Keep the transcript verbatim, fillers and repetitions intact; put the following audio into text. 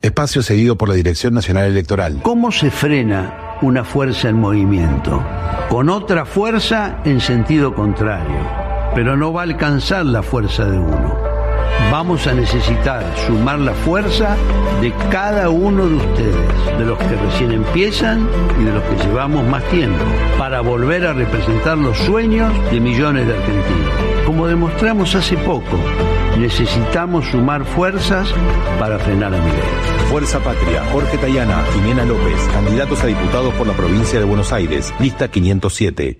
Espacio cedido por la Dirección Nacional Electoral. ¿Cómo se frena una fuerza en movimiento? Con otra fuerza en sentido contrario, pero no va a alcanzar la fuerza de uno. Vamos a necesitar sumar la fuerza de cada uno de ustedes, de los que recién empiezan y de los que llevamos más tiempo, para volver a representar los sueños de millones de argentinos. Como demostramos hace poco, necesitamos sumar fuerzas para frenar a Milei. Fuerza Patria, Jorge Tayana y Nena López, candidatos a diputados por la provincia de Buenos Aires, lista quinientos siete.